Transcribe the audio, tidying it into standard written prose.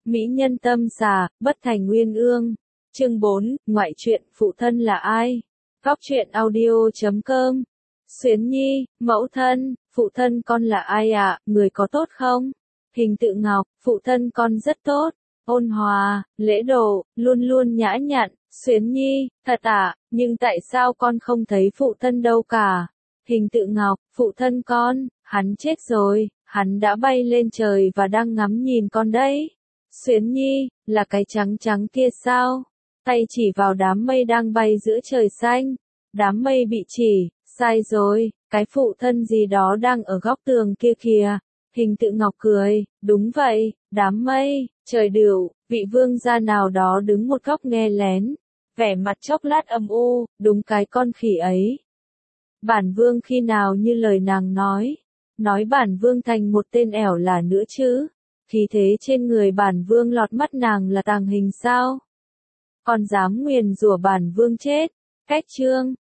Mỹ nhân tâm xà, bất thành nguyên ương. Chương 4, ngoại truyện, phụ thân là ai? Góc truyện audio.com. Xuyến Nhi, mẫu thân, phụ thân con là ai ạ, người có tốt không? Hình Tự Ngọc, phụ thân con rất tốt, ôn hòa, lễ độ, luôn luôn nhã nhặn. Xuyến Nhi, thật ạ, nhưng tại sao con không thấy phụ thân đâu cả? Hình Tự Ngọc, phụ thân con, hắn chết rồi, hắn đã bay lên trời và đang ngắm nhìn con đấy. Xuyến Nhi, là cái trắng trắng kia sao? Tay chỉ vào đám mây đang bay giữa trời xanh. Đám mây bị chỉ, sai rồi, cái phụ thân gì đó đang ở góc tường kia kìa. Hình Tự Ngọc cười, đúng vậy, đám mây, trời đểu, vị vương gia nào đó đứng một góc nghe lén. Vẻ mặt chốc lát âm u, đúng cái con khỉ ấy. Bản vương khi nào như lời nàng nói bản vương thành một tên ẻo là nữa chứ. Khí thế trên người bản vương lọt mắt nàng là tàng hình sao? Còn dám nguyền rủa bản vương chết. Cách chương